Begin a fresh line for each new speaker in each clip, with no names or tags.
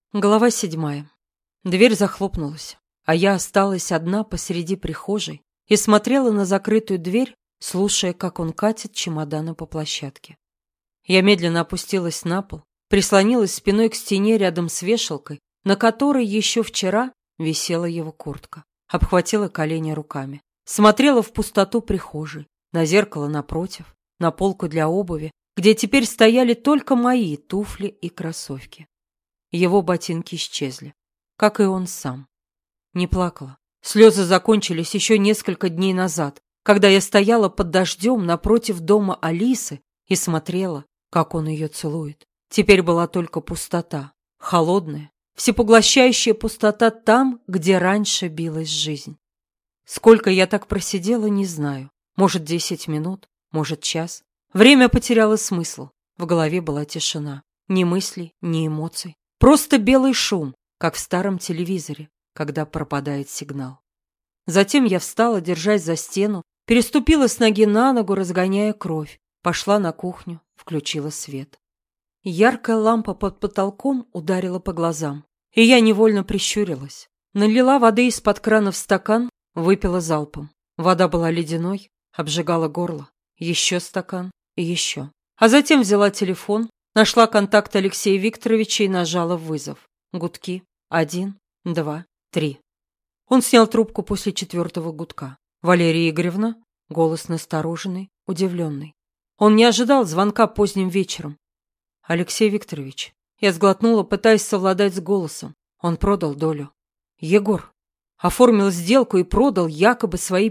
Глава 7. Дверь захлопнулась, а я осталась одна посреди прихожей и смотрела на закрытую дверь, слушая, как он катит чемоданы по площадке. Я медленно опустилась на пол, прислонилась спиной к стене рядом с вешалкой, на которой еще вчера висела его куртка, обхватила колени руками, смотрела в пустоту прихожей, на зеркало напротив, на полку для обуви, где теперь стояли только мои туфли и кроссовки. Его ботинки исчезли, как и он сам. Не плакала. Слезы закончились еще несколько дней назад, когда я стояла под дождем напротив дома Алисы и смотрела, как он ее целует. Теперь была только пустота, холодная, всепоглощающая пустота там, где раньше билась жизнь. Сколько я так просидела, не знаю. Может, 10 минут, может, час. Время потеряло смысл. В голове была тишина. Ни мыслей, ни эмоций. Просто белый шум, как в старом телевизоре, когда пропадает сигнал. Затем я встала, держась за стену, переступила с ноги на ногу, разгоняя кровь, пошла на кухню, включила свет. Яркая лампа под потолком ударила по глазам, и я невольно прищурилась. Налила воды из-под крана в стакан, выпила залпом. Вода была ледяной, обжигала горло. Еще стакан и еще. А затем взяла телефон, нашла контакт Алексея Викторовича и нажала вызов. Гудки. 1, 2, 3. Он снял трубку после 4-го гудка. Валерия Игоревна? Голос настороженный, удивленный. Он не ожидал звонка поздним вечером. Алексей Викторович. Я сглотнула, пытаясь совладать с голосом. Он продал долю. Егор. Оформил сделку и продал якобы свои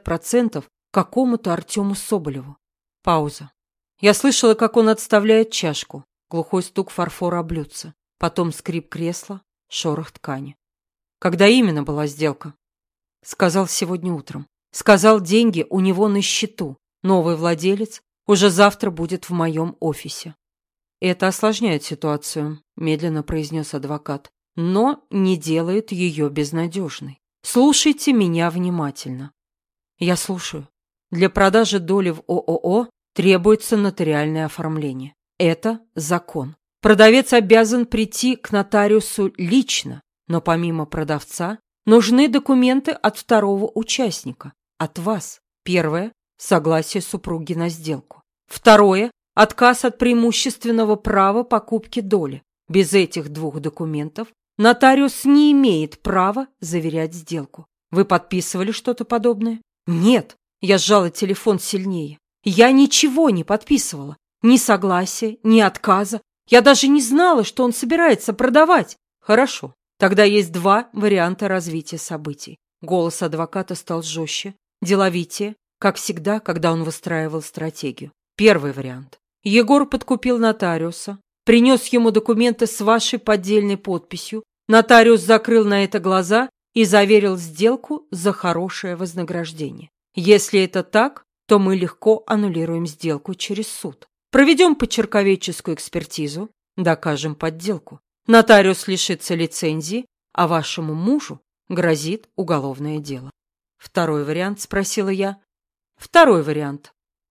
50% какому-то Артему Соболеву. Пауза. Я слышала, как он отставляет чашку, глухой стук фарфора о блюдце, потом скрип кресла, шорох ткани. Когда именно была сделка? Сказал сегодня утром. Сказал, деньги у него на счету. Новый владелец уже завтра будет в моем офисе. Это осложняет ситуацию, медленно произнес адвокат, но не делает ее безнадежной. Слушайте меня внимательно. Я слушаю. Для продажи доли в ООО требуется нотариальное оформление. Это закон. Продавец обязан прийти к нотариусу лично, но помимо продавца нужны документы от второго участника, от вас. Первое – согласие супруги на сделку. Второе – отказ от преимущественного права покупки доли. Без этих двух документов нотариус не имеет права заверять сделку. Вы подписывали что-то подобное? Нет. Я сжала телефон сильнее. Я ничего не подписывала. Ни согласия, ни отказа. Я даже не знала, что он собирается продавать. Хорошо. Тогда есть два варианта развития событий. Голос адвоката стал жестче, деловитее, как всегда, когда он выстраивал стратегию. Первый вариант. Егор подкупил нотариуса, принес ему документы с вашей поддельной подписью. Нотариус закрыл на это глаза и заверил сделку за хорошее вознаграждение. Если это так, то мы легко аннулируем сделку через суд. Проведем почерковедческую экспертизу, докажем подделку. Нотариус лишится лицензии, а вашему мужу грозит уголовное дело. Второй вариант, спросила я. Второй вариант.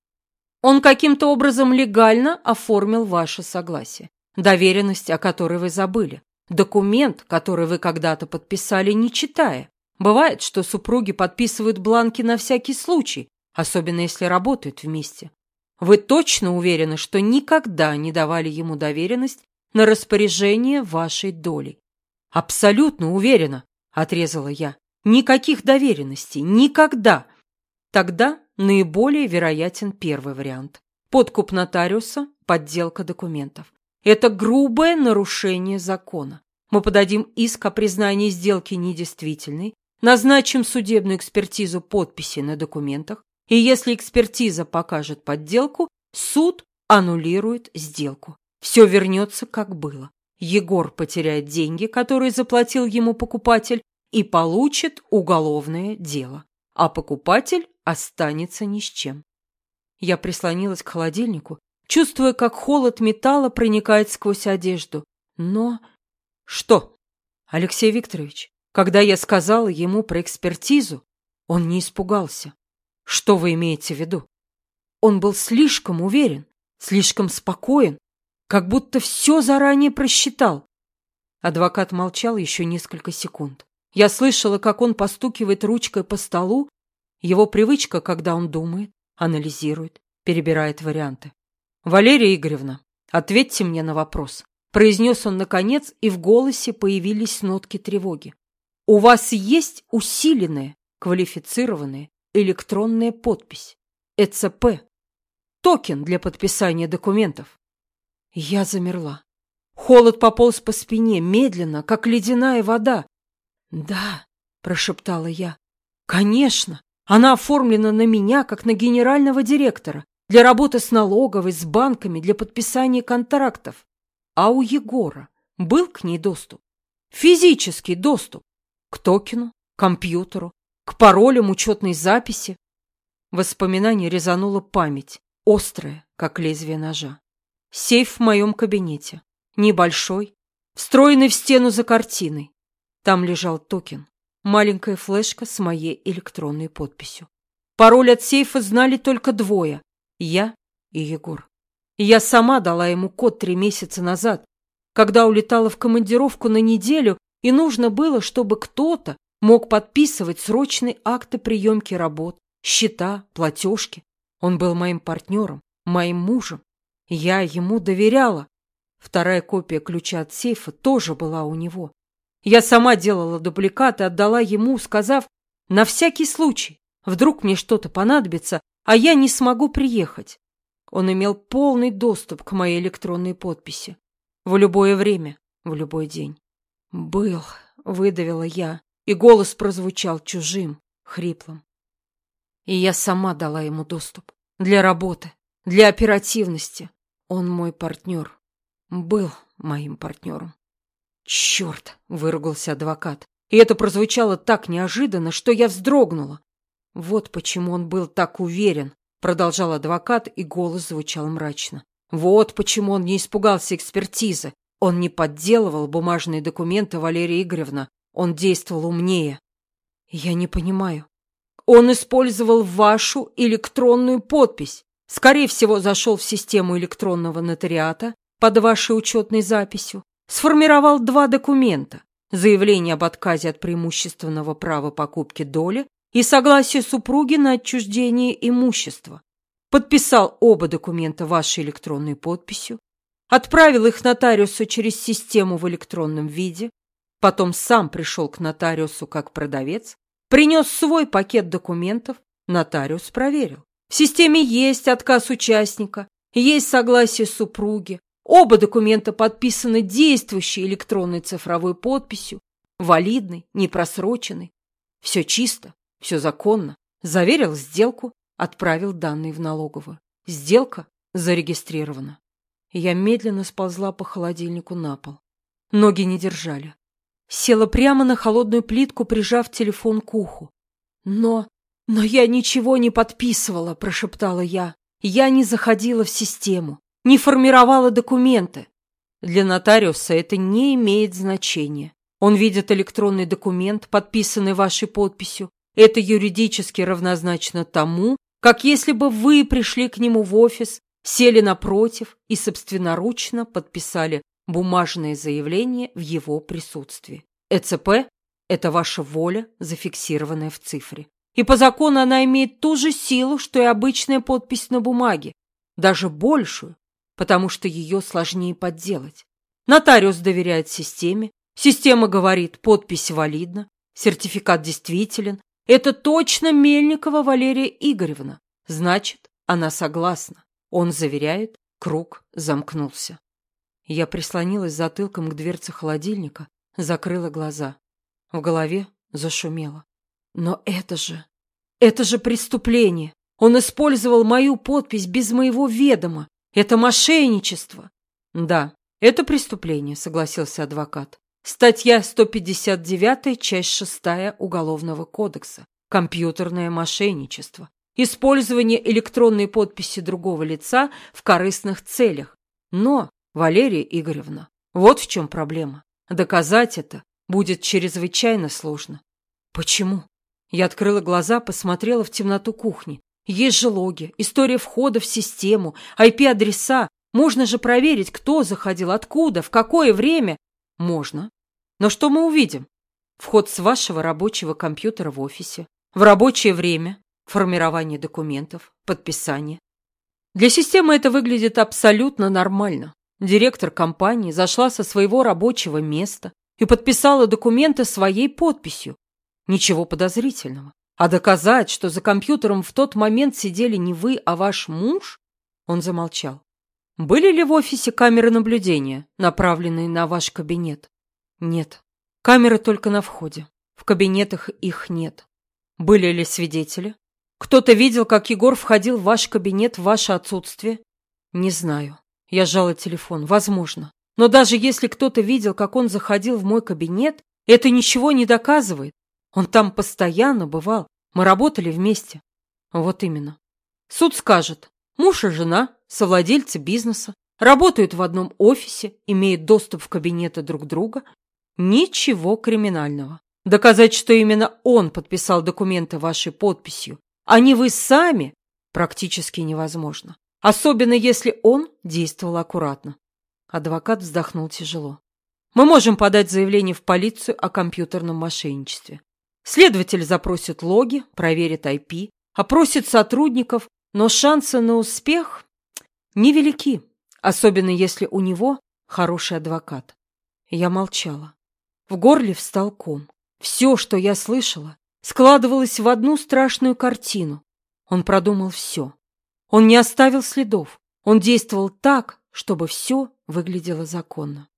Он каким-то образом легально оформил ваше согласие. Доверенность, о которой вы забыли. Документ, который вы когда-то подписали, не читая. Бывает, что супруги подписывают бланки на всякий случай, особенно если работают вместе. Вы точно уверены, что никогда не давали ему доверенность на распоряжение вашей долей? Абсолютно уверена, отрезала я. Никаких доверенностей, никогда. Тогда наиболее вероятен первый вариант. Подкуп нотариуса, подделка документов. Это грубое нарушение закона. Мы подадим иск о признании сделки недействительной, назначим судебную экспертизу подписи на документах, и если экспертиза покажет подделку, суд аннулирует сделку. Все вернется, как было. Егор потеряет деньги, которые заплатил ему покупатель, и получит уголовное дело, а покупатель останется ни с чем. Я прислонилась к холодильнику, чувствуя, как холод металла проникает сквозь одежду. Но... Что? Алексей Викторович, когда я сказала ему про экспертизу, он не испугался. Что вы имеете в виду? Он был слишком уверен, слишком спокоен, как будто все заранее просчитал. Адвокат молчал еще несколько секунд. Я слышала, как он постукивает ручкой по столу. Его привычка, когда он думает, анализирует, перебирает варианты. «Валерия Игоревна, ответьте мне на вопрос», — произнес он наконец, и в голосе появились нотки тревоги. «У вас есть усиленная, квалифицированная электронная подпись? ЭЦП. Токен для подписания документов?» Я замерла. Холод пополз по спине, медленно, как ледяная вода. «Да», — прошептала я, — «конечно, она оформлена на меня, как на генерального директора, для работы с налоговой, с банками, для подписания контрактов. А у Егора был к ней доступ? Физический доступ. К токену, компьютеру, к паролям учетной записи». Воспоминание резануло память, острое, как лезвие ножа. Сейф в моем кабинете. Небольшой, встроенный в стену за картиной. Там лежал токен, маленькая флешка с моей электронной подписью. Пароль от сейфа знали только двое — я и Егор. Я сама дала ему код 3 месяца назад, когда улетала в командировку на неделю, и нужно было, чтобы кто-то мог подписывать срочные акты приемки работ, счета, платежки. Он был моим партнером, моим мужем. Я ему доверяла. Вторая копия ключа от сейфа тоже была у него. Я сама делала дубликат и отдала ему, сказав: «На всякий случай, вдруг мне что-то понадобится, а я не смогу приехать». Он имел полный доступ к моей электронной подписи. В любое время, в любой день. «Был», — выдавила я, и голос прозвучал чужим, хриплым. И я сама дала ему доступ. Для работы, для оперативности. Он мой партнер. Был моим партнером. «Черт!» — выругался адвокат. И это прозвучало так неожиданно, что я вздрогнула. «Вот почему он был так уверен», — продолжал адвокат, и голос звучал мрачно. «Вот почему он не испугался экспертизы. Он не подделывал бумажные документы, Валерия Игоревна. Он действовал умнее». «Я не понимаю». «Он использовал вашу электронную подпись. Скорее всего, зашел в систему электронного нотариата под вашей учетной записью, сформировал 2 документа: заявление об отказе от преимущественного права покупки доли и согласие супруги на отчуждение имущества, подписал оба документа вашей электронной подписью, отправил их нотариусу через систему в электронном виде, потом сам пришел к нотариусу как продавец, принес свой пакет документов, нотариус проверил. В системе есть отказ участника, есть согласие супруги, оба документа подписаны действующей электронной цифровой подписью, валидной, непросроченной. Все чисто, все законно. Заверил сделку, отправил данные в налоговую. Сделка зарегистрирована». Я медленно сползла по холодильнику на пол. Ноги не держали. Села прямо на холодную плитку, прижав телефон к уху. «Но я ничего не подписывала», — прошептала я. «Я не заходила в систему, не формировала документы». Для нотариуса это не имеет значения. Он видит электронный документ, подписанный вашей подписью. Это юридически равнозначно тому, как если бы вы пришли к нему в офис, сели напротив и собственноручно подписали бумажное заявление в его присутствии. ЭЦП – это ваша воля, зафиксированная в цифре. И по закону она имеет ту же силу, что и обычная подпись на бумаге, даже большую, потому что ее сложнее подделать. Нотариус доверяет системе, система говорит: подпись валидна, сертификат действителен. Это точно Мельникова Валерия Игоревна. Значит, она согласна. Он заверяет, круг замкнулся. Я прислонилась затылком к дверце холодильника, закрыла глаза. В голове зашумело. Но это же преступление. Он использовал мою подпись без моего ведома. Это мошенничество. Да, это преступление, согласился адвокат. Статья 159, часть 6 Уголовного кодекса. Компьютерное мошенничество. Использование электронной подписи другого лица в корыстных целях. Но, Валерия Игоревна, вот в чем проблема. Доказать это будет чрезвычайно сложно. Почему? Я открыла глаза, посмотрела в темноту кухни. Есть же логи, история входа в систему, IP-адреса. Можно же проверить, кто заходил, откуда, в какое время. Можно, Но что мы увидим? Вход с вашего рабочего компьютера в офисе, в рабочее время, формирование документов, подписание. Для системы это выглядит абсолютно нормально. Директор компании зашла со своего рабочего места и подписала документы своей подписью. Ничего подозрительного. А доказать, что за компьютером в тот момент сидели не вы, а ваш муж? Он замолчал. Были ли в офисе камеры наблюдения, направленные на ваш кабинет? Нет. Камеры только на входе. В кабинетах их нет. Были ли свидетели? Кто-то видел, как Егор входил в ваш кабинет в ваше отсутствие? Не знаю. Я сжала телефон. Возможно. Но даже если кто-то видел, как он заходил в мой кабинет, это ничего не доказывает. Он там постоянно бывал. Мы работали вместе. Вот именно. Суд скажет, муж и жена, совладельцы бизнеса, работают в одном офисе, имеют доступ в кабинеты друг друга. Ничего криминального. Доказать, что именно он подписал документы вашей подписью, а не вы сами, практически невозможно. Особенно если он действовал аккуратно. Адвокат вздохнул тяжело. Мы можем подать заявление в полицию о компьютерном мошенничестве. Следователь запросит логи, проверит IP, опросит сотрудников, но шансы на успех невелики, особенно если у него хороший адвокат. Я молчала. В горле встал ком. Все, что я слышала, складывалось в одну страшную картину. Он продумал все. Он не оставил следов. Он действовал так, чтобы все выглядело законно.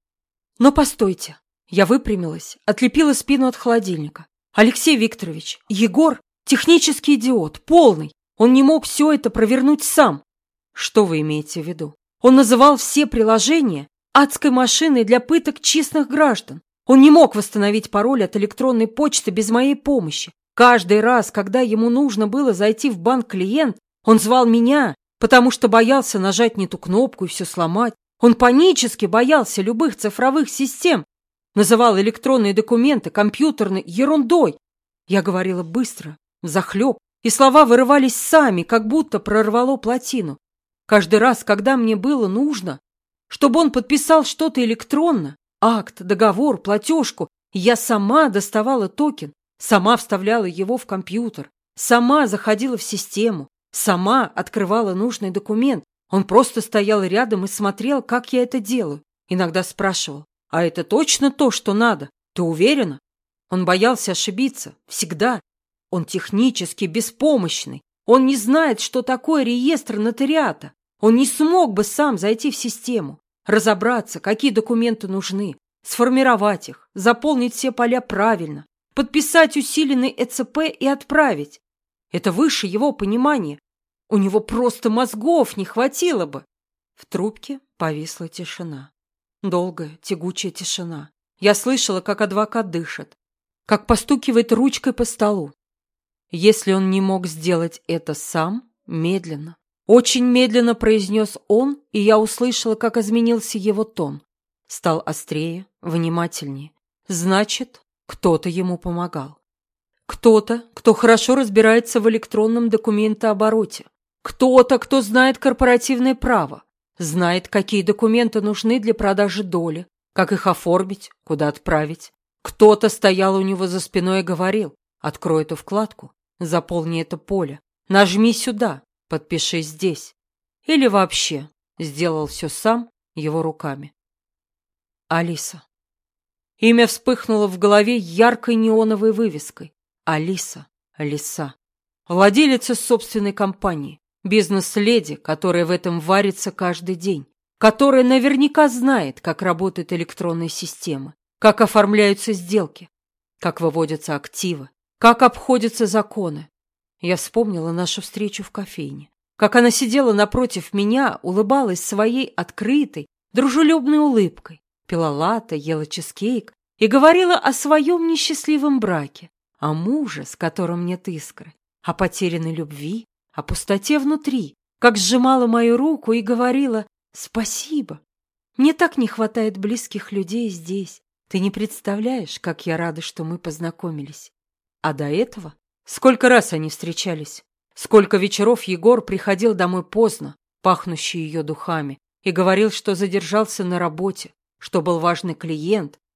Но постойте. Я выпрямилась, отлепила спину от холодильника. Алексей Викторович, Егор – технический идиот, полный. Он не мог все это провернуть сам. Что вы имеете в виду? Он называл все приложения адской машиной для пыток честных граждан. Он не мог восстановить пароль от электронной почты без моей помощи. Каждый раз, когда ему нужно было зайти в банк клиент, он звал меня, потому что боялся нажать не ту кнопку и все сломать. Он панически боялся любых цифровых систем. Называл электронные документы компьютерной ерундой. Я говорила быстро, взахлеб, и слова вырывались сами, как будто прорвало плотину. Каждый раз, когда мне было нужно, чтобы он подписал что-то электронно, акт, договор, платежку, я сама доставала токен, сама вставляла его в компьютер, сама заходила в систему, сама открывала нужный документ. Он просто стоял рядом и смотрел, как я это делаю. Иногда спрашивал: «А это точно то, что надо? Ты уверена?» Он боялся ошибиться. Всегда. Он технически беспомощный. Он не знает, что такое реестр нотариата. Он не смог бы сам зайти в систему, разобраться, какие документы нужны, сформировать их, заполнить все поля правильно, подписать усиленный ЭЦП и отправить. Это выше его понимания. У него просто мозгов не хватило бы. В трубке повисла тишина. Долгая, тягучая тишина. Я слышала, как адвокат дышит, как постукивает ручкой по столу. Если он не мог сделать это сам, медленно, очень медленно произнес он, и я услышала, как изменился его тон. Стал острее, внимательнее. Значит, кто-то ему помогал. Кто-то, кто хорошо разбирается в электронном документообороте. Кто-то, кто знает корпоративное право. Знает, какие документы нужны для продажи доли, как их оформить, куда отправить. Кто-то стоял у него за спиной и говорил: «Открой эту вкладку, заполни это поле, нажми сюда, подпиши здесь». Или вообще сделал все сам его руками. Алиса. Имя вспыхнуло в голове яркой неоновой вывеской. Алиса, лиса. Владелица собственной компании. Бизнес-леди, которая в этом варится каждый день, которая наверняка знает, как работают электронные системы, как оформляются сделки, как выводятся активы, как обходятся законы. Я вспомнила нашу встречу в кофейне, как она сидела напротив меня, улыбалась своей открытой, дружелюбной улыбкой, пила латте, ела чизкейк и говорила о своем несчастливом браке, о муже, с которым нет искры, о потерянной любви, о пустоте внутри, как сжимала мою руку и говорила: «Спасибо. Мне так не хватает близких людей здесь. Ты не представляешь, как я рада, что мы познакомились». А до этого сколько раз они встречались, сколько вечеров Егор приходил домой поздно, пахнущий ее духами, и говорил, что задержался на работе, что был важный клиент,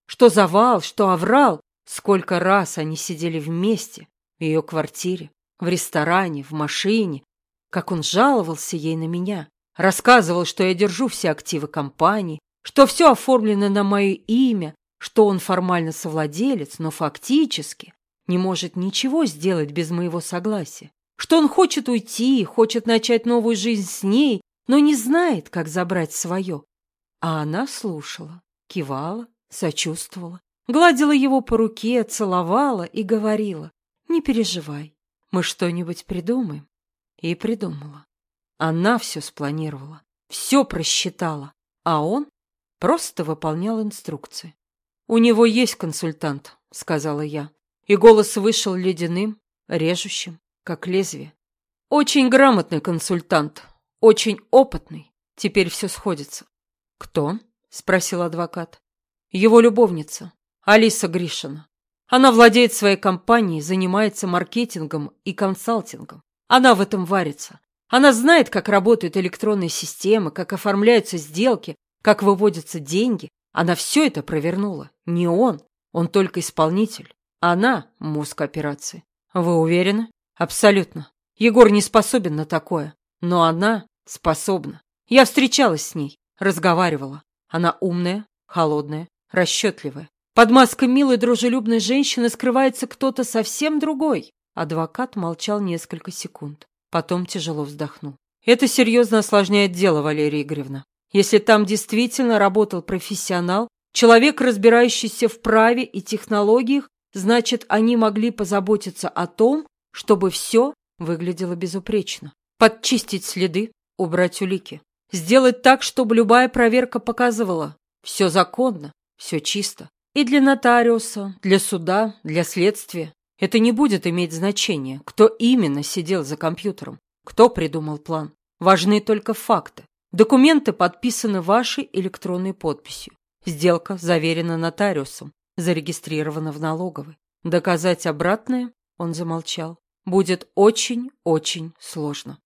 Что завал, что оврал. Сколько раз они сидели вместе в ее квартире, в ресторане, в машине. Как он жаловался ей на меня. Рассказывал, что я держу все активы компании, что все оформлено на мое имя, что он формально совладелец, но фактически не может ничего сделать без моего согласия, что он хочет уйти, хочет начать новую жизнь с ней, но не знает, как забрать свое. А она слушала, кивала, сочувствовала, гладила его по руке, целовала и говорила: «Не переживай, мы что-нибудь придумаем». И придумала. Она все спланировала, все просчитала, а он просто выполнял инструкции. «У него есть консультант», — сказала я, и голос вышел ледяным, режущим, как лезвие. «Очень грамотный консультант, очень опытный. Теперь все сходится». «Кто?» — спросил адвокат. «Его любовница, Алиса Гришина. Она владеет своей компанией, занимается маркетингом и консалтингом. Она в этом варится. Она знает, как работают электронные системы, как оформляются сделки, как выводятся деньги. Она все это провернула. Не он. Он только исполнитель. Она – мозг операции. Вы уверены? Абсолютно. Егор не способен на такое. Но она способна. Я встречалась с ней, разговаривала. Она умная, холодная, расчетливая. Под маской милой дружелюбной женщины скрывается кто-то совсем другой. Адвокат молчал несколько секунд. Потом тяжело вздохнул. Это серьезно осложняет дело, Валерия Игоревна. Если там действительно работал профессионал, человек, разбирающийся в праве и технологиях, значит, они могли позаботиться о том, чтобы все выглядело безупречно. Подчистить следы, убрать улики. Сделать так, чтобы любая проверка показывала: все законно, все чисто. И для нотариуса, для суда, для следствия. Это не будет иметь значения, кто именно сидел за компьютером, кто придумал план. Важны только факты. Документы подписаны вашей электронной подписью. Сделка заверена нотариусом, зарегистрирована в налоговой. Доказать обратное, он замолчал, будет очень-очень сложно.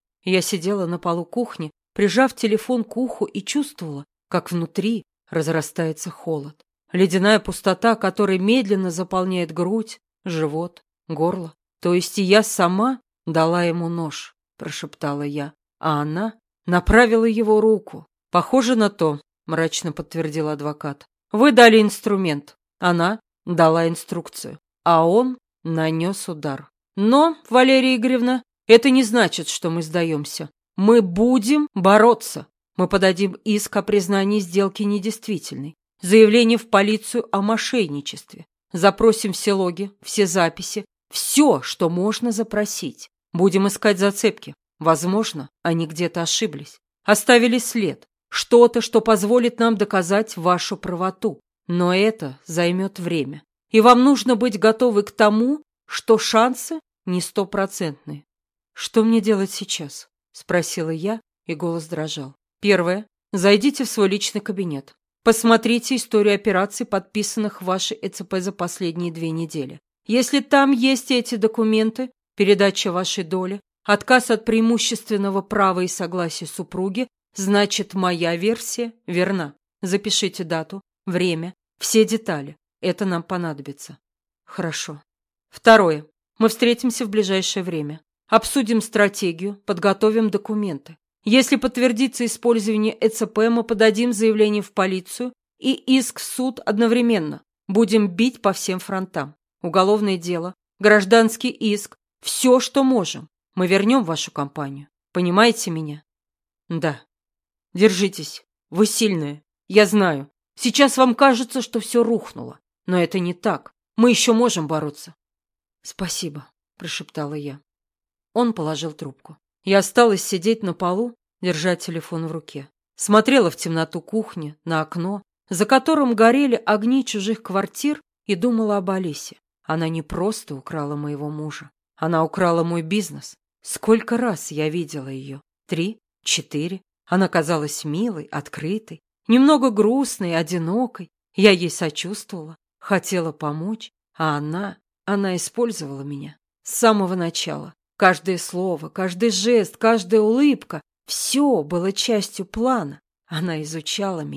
Я сидела на полу кухни, прижав телефон к уху, и чувствовала, как внутри разрастается холод. Ледяная пустота, которая медленно заполняет грудь, живот, горло. То есть и я сама дала ему нож, прошептала я, а она направила его руку. Похоже на то, мрачно подтвердил адвокат. Вы дали инструмент, она дала инструкцию, а он нанес удар. Но, Валерия Игоревна, это не значит, что мы сдаемся. Мы будем бороться. Мы подадим иск о признании сделки недействительной, заявление в полицию о мошенничестве, запросим все логи, все записи, все, что можно запросить. Будем искать зацепки. Возможно, они где-то ошиблись, оставили след, что-то, что позволит нам доказать вашу правоту. Но это займет время. И вам нужно быть готовы к тому, что шансы не стопроцентные. «Что мне делать сейчас?» – спросила я, и голос дрожал. «Первое. Зайдите в свой личный кабинет. Посмотрите историю операций, подписанных в вашей ЭЦП за последние 2 недели. Если там есть эти документы, передача вашей доли, отказ от преимущественного права и согласия супруги, значит, моя версия верна. Запишите дату, время, все детали. Это нам понадобится». «Хорошо. Второе. Мы встретимся в ближайшее время. Обсудим стратегию, подготовим документы. Если подтвердится использование ЭЦП, мы подадим заявление в полицию и иск в суд одновременно. Будем бить по всем фронтам. Уголовное дело, гражданский иск, все, что можем. Мы вернем вашу компанию. Понимаете меня?» «Да. Держитесь. Вы сильные. Я знаю. Сейчас вам кажется, что все рухнуло. Но это не так. Мы еще можем бороться». «Спасибо», – прошептала я. Он положил трубку. Я осталась сидеть на полу, держа телефон в руке. Смотрела в темноту кухни, на окно, за которым горели огни чужих квартир, и думала об Алисе. Она не просто украла моего мужа. Она украла мой бизнес. Сколько раз я видела ее? 3, 4. Она казалась милой, открытой, немного грустной, одинокой. Я ей сочувствовала, хотела помочь, а она использовала меня с самого начала. Каждое слово, каждый жест, каждая улыбка – все было частью плана. Она изучала меня,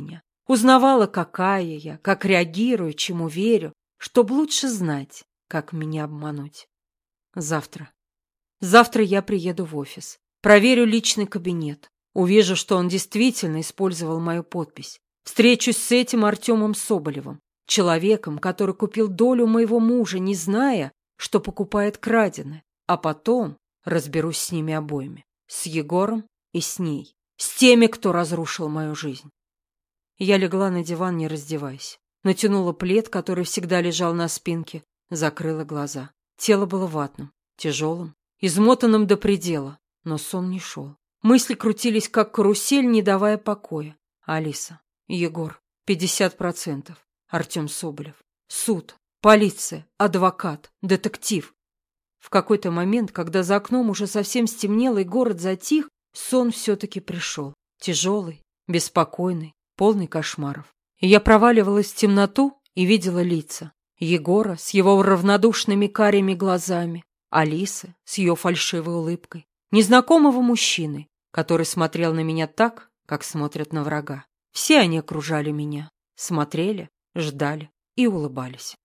Узнавала, какая я, как реагирую, чему верю, чтоб лучше знать, как меня обмануть. Завтра. Завтра я приеду в офис, проверю личный кабинет, увижу, что он действительно использовал мою подпись. Встречусь с этим Артемом Соболевым, человеком, который купил долю моего мужа, не зная, что покупает краденое, а потом разберусь с ними обоими, с Егором и с ней, с теми, кто разрушил мою жизнь. Я легла на диван, не раздеваясь, натянула плед, который всегда лежал на спинке, закрыла глаза. Тело было ватным, тяжелым, измотанным до предела, но сон не шел. Мысли крутились, как карусель, не давая покоя. Алиса, Егор, 50%, Артем Соболев, суд, полиция, адвокат, детектив. В какой-то момент, когда за окном уже совсем стемнело и город затих, сон все-таки пришел. Тяжелый, беспокойный, полный кошмаров. И я проваливалась в темноту и видела лица. Егора с его равнодушными карими глазами, Алисы с ее фальшивой улыбкой, незнакомого мужчины, который смотрел на меня так, как смотрят на врага. Все они окружали меня, смотрели, ждали и улыбались.